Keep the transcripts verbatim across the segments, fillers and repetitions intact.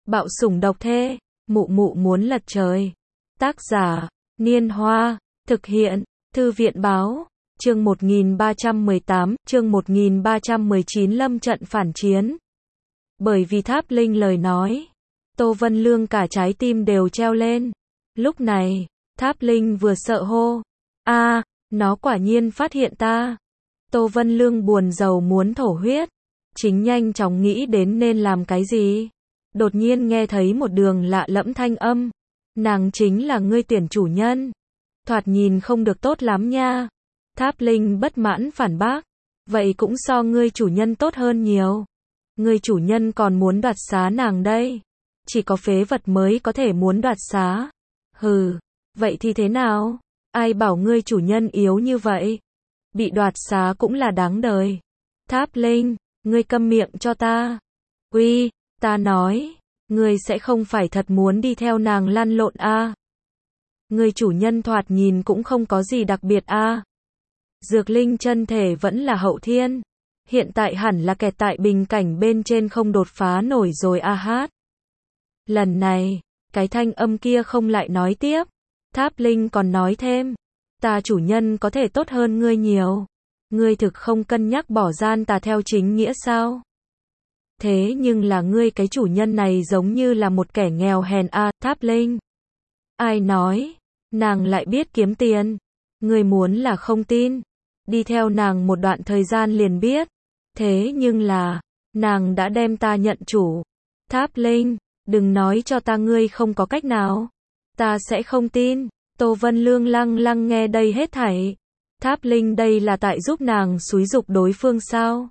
Bạo sủng độc thê, mụ mụ muốn lật trời. Tác giả, Niên Hoa, thực hiện, Thư viện Báo, chương một nghìn ba trăm mười tám, chương một nghìn ba trăm mười chín lâm trận phản chiến. Bởi vì Tháp Linh lời nói, Tô Vân Lương cả trái tim đều treo lên. Lúc này, Tháp Linh vừa sợ hô, a, nó quả nhiên phát hiện ta. Tô Vân Lương buồn rầu muốn thổ huyết, chính nhanh chóng nghĩ đến nên làm cái gì. Đột nhiên nghe thấy một đường lạ lẫm thanh âm, nàng chính là ngươi tiền chủ nhân. Thoạt nhìn không được tốt lắm nha. Tháp Linh bất mãn phản bác, vậy cũng so ngươi chủ nhân tốt hơn nhiều. Ngươi chủ nhân còn muốn đoạt xá nàng đây. Chỉ có phế vật mới có thể muốn đoạt xá. Hừ, vậy thì thế nào? Ai bảo ngươi chủ nhân yếu như vậy? Bị đoạt xá cũng là đáng đời. Tháp Linh, ngươi câm miệng cho ta. Uy, ta nói, ngươi sẽ không phải thật muốn đi theo nàng lăn lộn a? À? Ngươi chủ nhân thoạt nhìn cũng không có gì đặc biệt a. À? Dược Linh chân thể vẫn là hậu thiên, hiện tại hẳn là kẹt tại bình cảnh bên trên không đột phá nổi rồi a hát. Lần này, cái thanh âm kia không lại nói tiếp. Tháp Linh còn nói thêm, ta chủ nhân có thể tốt hơn ngươi nhiều. Ngươi thực không cân nhắc bỏ gian tà theo chính nghĩa sao? Thế nhưng là ngươi cái chủ nhân này giống như là một kẻ nghèo hèn a. À, Tháp Linh. Ai nói, nàng lại biết kiếm tiền. Ngươi muốn là không tin. Đi theo nàng một đoạn thời gian liền biết. Thế nhưng là, nàng đã đem ta nhận chủ. Tháp Linh, đừng nói cho ta ngươi không có cách nào. Ta sẽ không tin. Tô Vân Lương lăng lăng nghe đây hết thảy. Tháp Linh đây là tại giúp nàng xúi giục đối phương sao?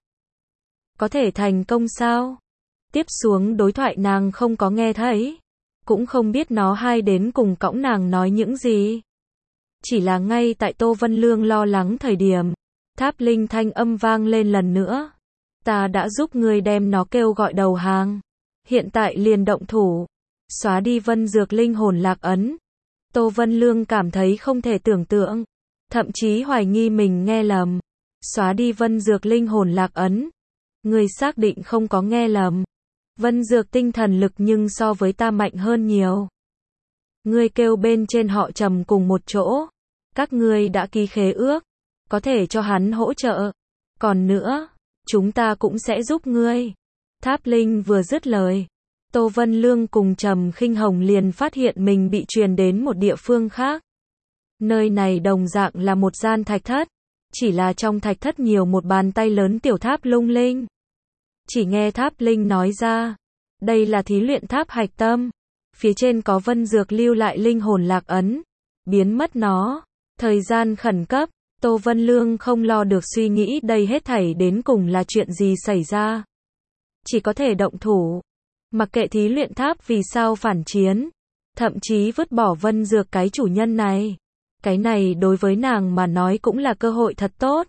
Có thể thành công sao? Tiếp xuống đối thoại nàng không có nghe thấy. Cũng không biết nó hai đến cùng cõng nàng nói những gì. Chỉ là ngay tại Tô Vân Lương lo lắng thời điểm, Tháp Linh thanh âm vang lên lần nữa. Ta đã giúp ngươi đem nó kêu gọi đầu hàng. Hiện tại liền động thủ. Xóa đi Vân Dược linh hồn lạc ấn. Tô Vân Lương cảm thấy không thể tưởng tượng. Thậm chí hoài nghi mình nghe lầm. Xóa đi Vân Dược linh hồn lạc ấn. Ngươi xác định không có nghe lầm. Vân Dược tinh thần lực nhưng so với ta mạnh hơn nhiều. Ngươi kêu bên trên họ Trầm cùng một chỗ. Các ngươi đã ký khế ước. Có thể cho hắn hỗ trợ. Còn nữa, chúng ta cũng sẽ giúp ngươi. Tháp Linh vừa dứt lời, Tô Vân Lương cùng Trầm Khinh Hồng liền phát hiện mình bị truyền đến một địa phương khác. Nơi này đồng dạng là một gian thạch thất. Chỉ là trong thạch thất nhiều một bàn tay lớn tiểu tháp lung linh. Chỉ nghe Tháp Linh nói ra, đây là thí luyện tháp hạch tâm. Phía trên có Vân Dược lưu lại linh hồn lạc ấn. Biến mất nó. Thời gian khẩn cấp, Tô Vân Lương không lo được suy nghĩ đây hết thảy đến cùng là chuyện gì xảy ra. Chỉ có thể động thủ. Mặc kệ thí luyện tháp vì sao phản chiến. Thậm chí vứt bỏ Vân Dược cái chủ nhân này. Cái này đối với nàng mà nói cũng là cơ hội thật tốt.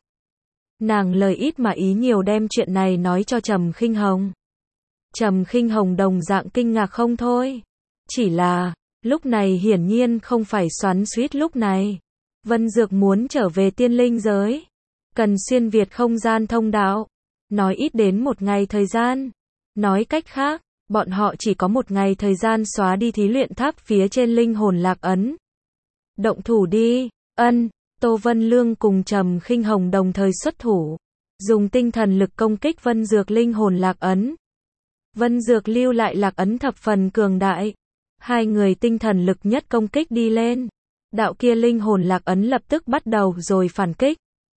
Nàng lời ít mà ý nhiều đem chuyện này nói cho Trầm Khinh Hồng. Trầm Khinh Hồng đồng dạng kinh ngạc không thôi. Chỉ là, lúc này hiển nhiên không phải xoắn xuýt lúc này. Vân Dược muốn trở về tiên linh giới. Cần xuyên việt không gian thông đạo. Nói ít đến một ngày thời gian. Nói cách khác, bọn họ chỉ có một ngày thời gian xóa đi thí luyện tháp phía trên linh hồn lạc ấn. Động thủ đi, ân. Tô Vân Lương cùng Trầm Khinh Hồng đồng thời xuất thủ. Dùng tinh thần lực công kích Vân Dược linh hồn lạc ấn. Vân Dược lưu lại lạc ấn thập phần cường đại. Hai người tinh thần lực nhất công kích đi lên. Đạo kia linh hồn lạc ấn lập tức bắt đầu rồi phản kích.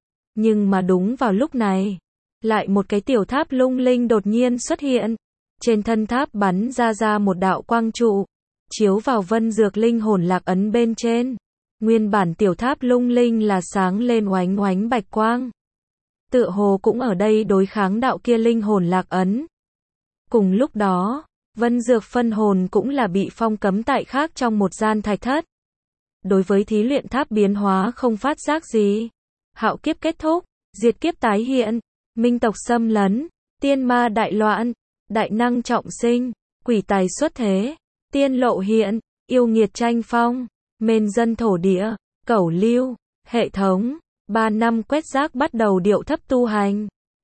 Nhưng mà đúng vào lúc này, lại một cái tiểu tháp lung linh đột nhiên xuất hiện. Trên thân tháp bắn ra ra một đạo quang trụ, chiếu vào Vân Dược linh hồn lạc ấn bên trên. Nguyên bản tiểu tháp lung linh là sáng lên oánh oánh bạch quang. Tựa hồ cũng ở đây đối kháng đạo kia linh hồn lạc ấn. Cùng lúc đó, Vân Dược phân hồn cũng là bị phong cấm tại khác trong một gian thạch thất. Đối với thí luyện tháp biến hóa không phát giác gì. Hạo kiếp kết thúc, diệt kiếp tái hiện, minh tộc xâm lấn, tiên ma đại loạn, đại năng trọng sinh, quỷ tài xuất thế, tiên lộ hiện, yêu nghiệt tranh phong, mên dân thổ địa, cẩu lưu, hệ thống, ba năm quét rác bắt đầu điệu thấp tu hành.